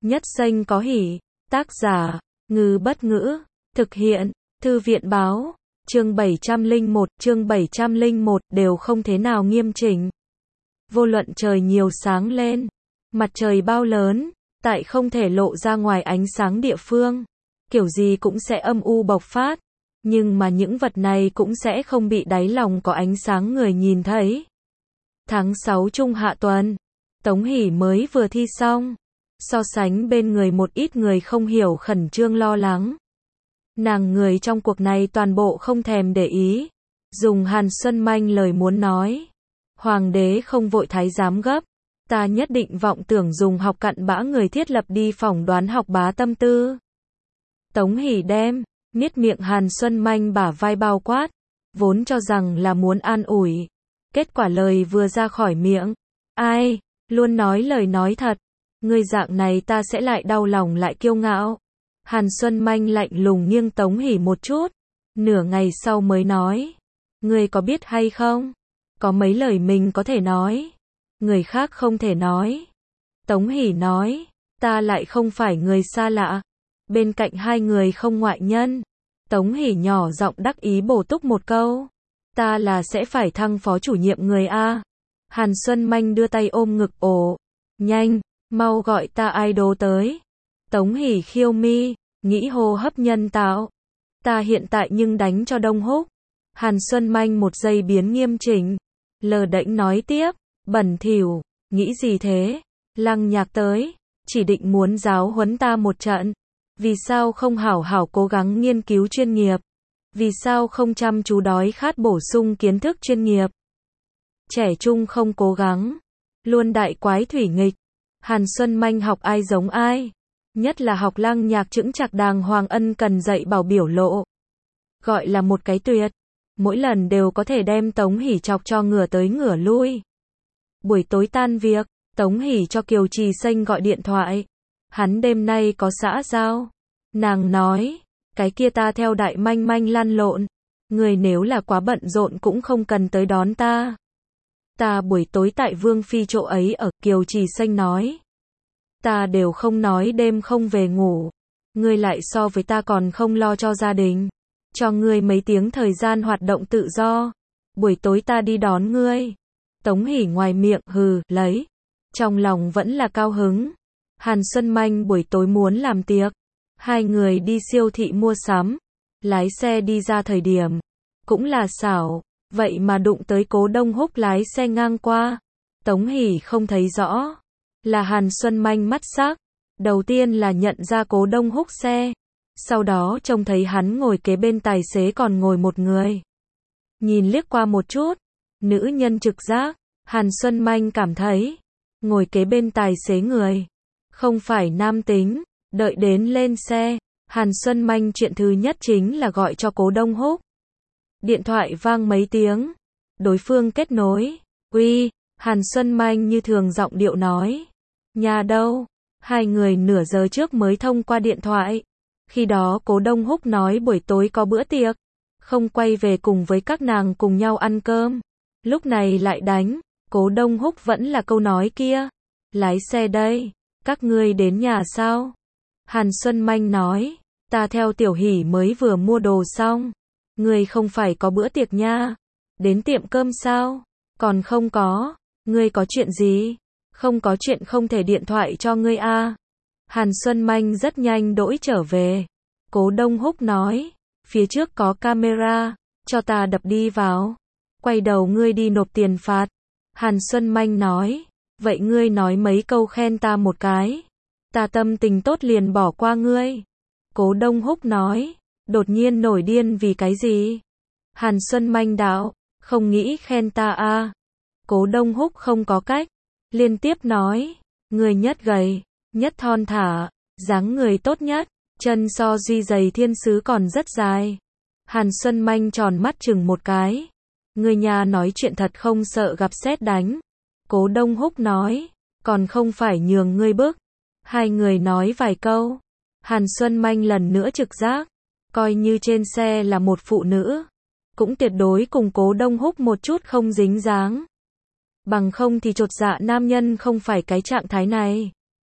Nhất danh có hỷ. Tác giả, Ngư Bất Ngữ. Thực hiện, Thư viện báo. Chương 701 đều không thế nào nghiêm chỉnh. Vô luận trời nhiều sáng lên, mặt trời bao lớn, tại không thể lộ ra ngoài ánh sáng địa phương, kiểu gì cũng sẽ âm u bộc phát, nhưng mà những vật này cũng sẽ không bị đáy lòng có ánh sáng người nhìn thấy. Tháng 6 trung hạ tuần, Tống Hỷ mới vừa thi xong, so sánh bên người một ít người không hiểu khẩn trương lo lắng. Nàng người trong cuộc này toàn bộ không thèm để ý, dùng Hàn Xuân Manh lời muốn nói. Hoàng đế không vội thái giám gấp, ta nhất định vọng tưởng dùng học cặn bã người thiết lập đi phỏng đoán học bá tâm tư. Tống Hỷ đem, miết miệng Hàn Xuân Manh bả vai bao quát, vốn cho rằng là muốn an ủi. Kết quả lời vừa ra khỏi miệng, ai, luôn nói lời nói thật, người dạng này ta sẽ lại đau lòng lại kiêu ngạo. Hàn Xuân Manh lạnh lùng nghiêng Tống Hỷ một chút, nửa ngày sau mới nói, người có biết hay không? Có mấy lời mình có thể nói, người khác không thể nói. Tống Hỷ nói, ta lại không phải người xa lạ, bên cạnh hai người không ngoại nhân. Tống Hỷ nhỏ giọng đắc ý bổ túc một câu, ta là sẽ phải thăng phó chủ nhiệm người A. Hàn Xuân Manh đưa tay ôm ngực ổ, nhanh, mau gọi ta idol tới. Tống Hỷ khiêu mi, nghĩ hô hấp nhân tạo. Ta hiện tại nhưng đánh cho Đông Húc. Hàn Xuân Manh một giây biến nghiêm chỉnh, lờ đễnh nói tiếp, bẩn thỉu, nghĩ gì thế? Lăng Nhạc tới, chỉ định muốn giáo huấn ta một trận. Vì sao không hảo hảo cố gắng nghiên cứu chuyên nghiệp? Vì sao không chăm chú đói khát bổ sung kiến thức chuyên nghiệp? Trẻ trung không cố gắng, luôn đại quái thủy nghịch. Hàn Xuân Manh học ai giống ai? Nhất là học Lăng Nhạc chững chạc đàng hoàng ân cần dạy bảo biểu lộ. Gọi là một cái tuyệt. Mỗi lần đều có thể đem Tống Hỷ chọc cho ngửa tới ngửa lui. Buổi tối tan việc, Tống Hỷ cho Kiều Trì Xanh gọi điện thoại. Hắn đêm nay có xã giao. Nàng nói, cái kia ta theo Đại Manh Manh lăn lộn. Người nếu là quá bận rộn cũng không cần tới đón ta. Ta buổi tối tại Vương Phi chỗ ấy ở, Kiều Trì Xanh nói. Ta đều không nói đêm không về ngủ. Ngươi lại so với ta còn không lo cho gia đình. Cho ngươi mấy tiếng thời gian hoạt động tự do. Buổi tối ta đi đón ngươi. Tống Hỷ ngoài miệng hừ, lấy. Trong lòng vẫn là cao hứng. Hàn Xuân Manh buổi tối muốn làm tiệc. Hai người đi siêu thị mua sắm. Lái xe đi ra thời điểm. Cũng là xảo. Vậy mà đụng tới Cố Đông Húc lái xe ngang qua. Tống Hỷ không thấy rõ. Là Hàn Xuân Manh mắt sắc. Đầu tiên là nhận ra Cố Đông Húc xe. Sau đó trông thấy hắn ngồi kế bên tài xế còn ngồi một người. Nhìn liếc qua một chút. Nữ nhân trực giác. Hàn Xuân Manh cảm thấy. Ngồi kế bên tài xế người. Không phải nam tính. Đợi đến lên xe. Hàn Xuân Manh chuyện thứ nhất chính là gọi cho Cố Đông Húc. Điện thoại vang mấy tiếng. Đối phương kết nối. Uy. Hàn Xuân Manh như thường giọng điệu nói. Nhà đâu? Hai người nửa giờ trước mới thông qua điện thoại. Khi đó Cố Đông Húc nói buổi tối có bữa tiệc. Không quay về cùng với các nàng cùng nhau ăn cơm. Lúc này lại đánh. Cố Đông Húc vẫn là câu nói kia. Lái xe đây. Các ngươi đến nhà sao? Hàn Xuân Manh nói. Ta theo Tiểu Hỷ mới vừa mua đồ xong. Ngươi không phải có bữa tiệc nha. Đến tiệm cơm sao? Còn không có. Ngươi có chuyện gì? Không có chuyện không thể điện thoại cho ngươi a. Hàn Xuân Manh rất nhanh đổi trở về. Cố Đông Húc nói. Phía trước có camera. Cho ta đập đi vào. Quay đầu ngươi đi nộp tiền phạt. Hàn Xuân Manh nói. Vậy ngươi nói mấy câu khen ta một cái. Ta tâm tình tốt liền bỏ qua ngươi. Cố Đông Húc nói. Đột nhiên nổi điên vì cái gì? Hàn Xuân Manh đạo. Không nghĩ khen ta a. Cố Đông Húc không có cách. Liên tiếp nói. Người nhất gầy. Nhất thon thả. Dáng người tốt nhất. Chân so Duy giày thiên sứ còn rất dài. Hàn Xuân Manh tròn mắt chừng một cái. Người nhà nói chuyện thật không sợ gặp sét đánh. Cố Đông Húc nói. Còn không phải nhường ngươi bức. Hai người nói vài câu. Hàn Xuân Manh lần nữa trực giác. Coi như trên xe là một phụ nữ. Cũng tuyệt đối cùng Cố Đông Húc một chút không dính dáng. Bằng không thì chột dạ nam nhân không phải cái trạng thái này.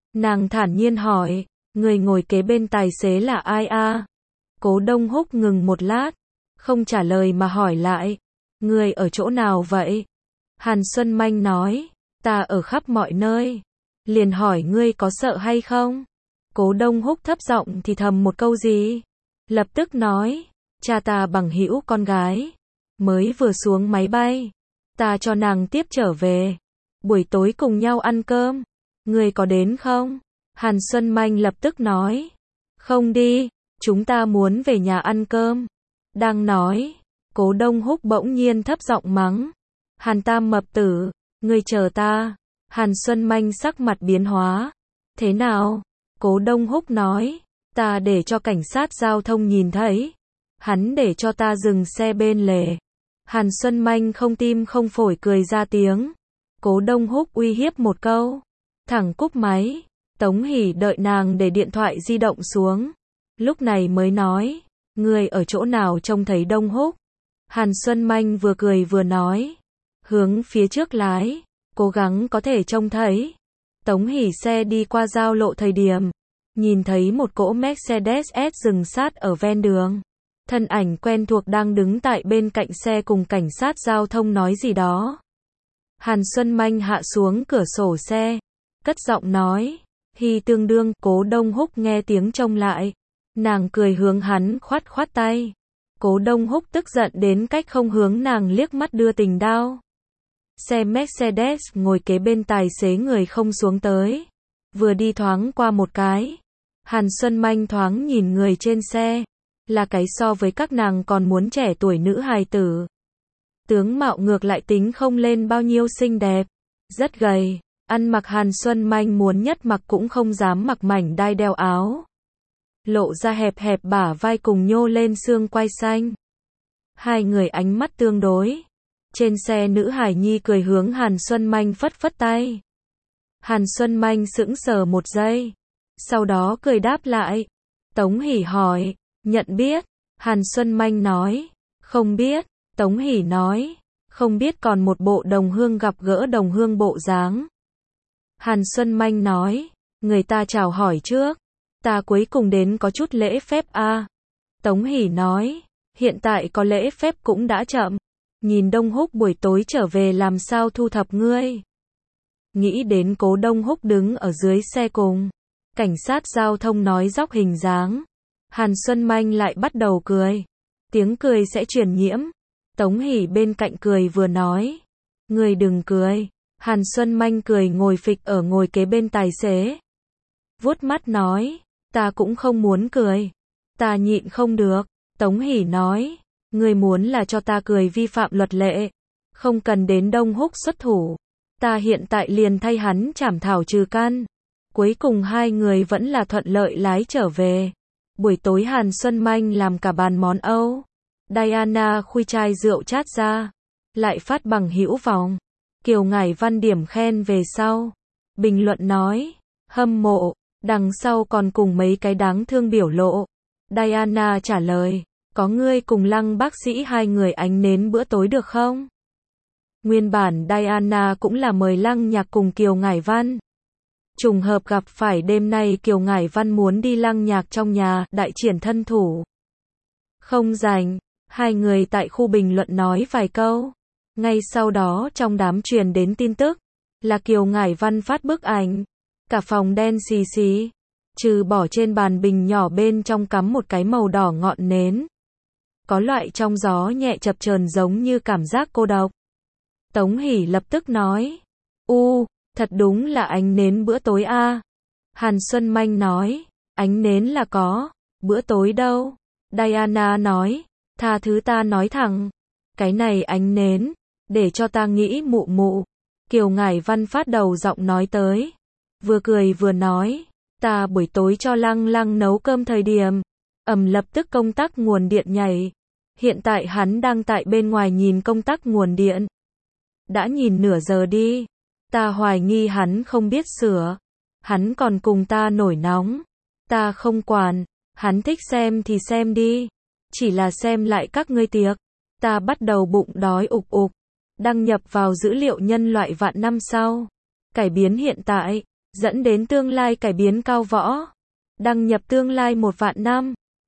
Nàng thản nhiên hỏi, người ngồi kế bên tài xế là ai a? Cố Đông Húc ngừng một lát, không trả lời mà hỏi lại, người ở chỗ nào vậy? Hàn Xuân Manh nói, ta ở khắp mọi nơi. Liền hỏi ngươi có sợ hay không? Cố Đông Húc thấp giọng thì thầm một câu gì? Lập tức nói, cha ta bằng hữu con gái, mới vừa xuống máy bay, ta cho nàng tiếp trở về. Buổi tối cùng nhau ăn cơm, ngươi có đến không? Hàn Xuân Manh lập tức nói, không đi, chúng ta muốn về nhà ăn cơm. Đang nói, Cố Đông Húc bỗng nhiên thấp giọng mắng, Hàn Tam mập tử, ngươi chờ ta. Hàn Xuân Manh sắc mặt biến hóa, thế nào? Cố Đông Húc nói, ta để cho cảnh sát giao thông nhìn thấy, hắn để cho ta dừng xe bên lề. Hàn Xuân Manh không tim không phổi cười ra tiếng. Cố Đông Húc uy hiếp một câu, thẳng cúp máy. Tống Hỷ đợi nàng để điện thoại di động xuống, lúc này mới nói, người ở chỗ nào trông thấy Đông Húc? Hàn Xuân Manh vừa cười vừa nói, hướng phía trước lái, cố gắng có thể trông thấy. Tống Hỷ xe đi qua giao lộ thời điểm, nhìn thấy một cỗ Mercedes-S dừng sát ở ven đường. Thân ảnh quen thuộc đang đứng tại bên cạnh xe cùng cảnh sát giao thông nói gì đó. Hàn Xuân Manh hạ xuống cửa sổ xe, cất giọng nói, Hi tương đương. Cố Đông Húc nghe tiếng trông lại, nàng cười hướng hắn khoát khoát tay. Cố Đông Húc tức giận đến cách không hướng nàng liếc mắt đưa tình đao. Xe Mercedes ngồi kế bên tài xế người không xuống tới, vừa đi thoáng qua một cái. Hàn Xuân Manh thoáng nhìn người trên xe, là cái so với các nàng còn muốn trẻ tuổi nữ hài tử. Tướng mạo ngược lại tính không lên bao nhiêu xinh đẹp, rất gầy, ăn mặc Hàn Xuân Manh muốn nhất mặc cũng không dám mặc mảnh đai đeo áo. Lộ ra hẹp hẹp bả vai cùng nhô lên xương quai xanh. Hai người ánh mắt tương đối. Trên xe nữ hải nhi cười hướng Hàn Xuân Manh phất phất tay. Hàn Xuân Manh sững sờ một giây, sau đó cười đáp lại. Tống Hỷ hỏi, nhận biết? Hàn Xuân Manh nói, không biết. Tống Hỷ nói, không biết còn một bộ đồng hương gặp gỡ đồng hương bộ dáng. Hàn Xuân Manh nói, người ta chào hỏi trước, ta cuối cùng đến có chút lễ phép a. Tống Hỷ nói, hiện tại có lễ phép cũng đã chậm. Nhìn Đông Húc buổi tối trở về làm sao thu thập ngươi. Nghĩ đến Cố Đông Húc đứng ở dưới xe cùng cảnh sát giao thông nói dóc hình dáng, Hàn Xuân Manh lại bắt đầu cười. Tiếng cười sẽ truyền nhiễm. Tống Hỷ bên cạnh cười vừa nói, ngươi đừng cười. Hàn Xuân Manh cười ngồi phịch ở ngồi kế bên tài xế, vuốt mắt nói, ta cũng không muốn cười, ta nhịn không được. Tống Hỷ nói, ngươi muốn là cho ta cười vi phạm luật lệ, không cần đến Đông Húc xuất thủ, ta hiện tại liền thay hắn trảm thảo trừ căn. Cuối cùng hai người vẫn là thuận lợi lái trở về. Buổi tối Hàn Xuân Manh làm cả bàn món Âu. Diana khui chai rượu chát ra, lại phát bằng hữu vòng. Kiều Ngải Văn điểm khen về sau. Bình luận nói, hâm mộ, đằng sau còn cùng mấy cái đáng thương biểu lộ. Diana trả lời, có ngươi cùng Lăng bác sĩ hai người ánh nến bữa tối được không? Nguyên bản Diana cũng là mời Lăng Nhạc cùng Kiều Ngải Văn. Trùng hợp gặp phải đêm nay Kiều Ngải Văn muốn đi Lăng Nhạc trong nhà đại triển thân thủ. Không rảnh, hai người tại khu bình luận nói vài câu. Ngay sau đó trong đám truyền đến tin tức, là Kiều Ngải Văn phát bức ảnh. Cả phòng đen xì xì, trừ bỏ trên bàn bình nhỏ bên trong cắm một cái màu đỏ ngọn nến. Có loại trong gió nhẹ chập chờn giống như cảm giác cô độc. Tống Hỷ lập tức nói, thật đúng là ánh nến bữa tối a. Hàn Xuân Manh nói, ánh nến là có, bữa tối đâu? Diana nói, tha thứ ta nói thẳng, cái này ánh nến, để cho ta nghĩ mụ mụ. Kiều Ngải Văn phát đầu giọng nói tới, vừa cười vừa nói, ta buổi tối cho Lăng Lăng nấu cơm thời điểm, lập tức công tắc nguồn điện nhảy. Hiện tại hắn đang tại bên ngoài nhìn công tắc nguồn điện. Đã nhìn nửa giờ đi, ta hoài nghi hắn không biết sửa. Hắn còn cùng ta nổi nóng. Ta không quản, hắn thích xem thì xem đi. Chỉ là xem lại các ngươi tiệc. Ta bắt đầu bụng đói ục ục. Đăng nhập vào dữ liệu nhân loại vạn năm sau. Cải biến hiện tại. dẫn đến tương lai cải biến cao võ. Đăng nhập tương lai 1 vạn năm.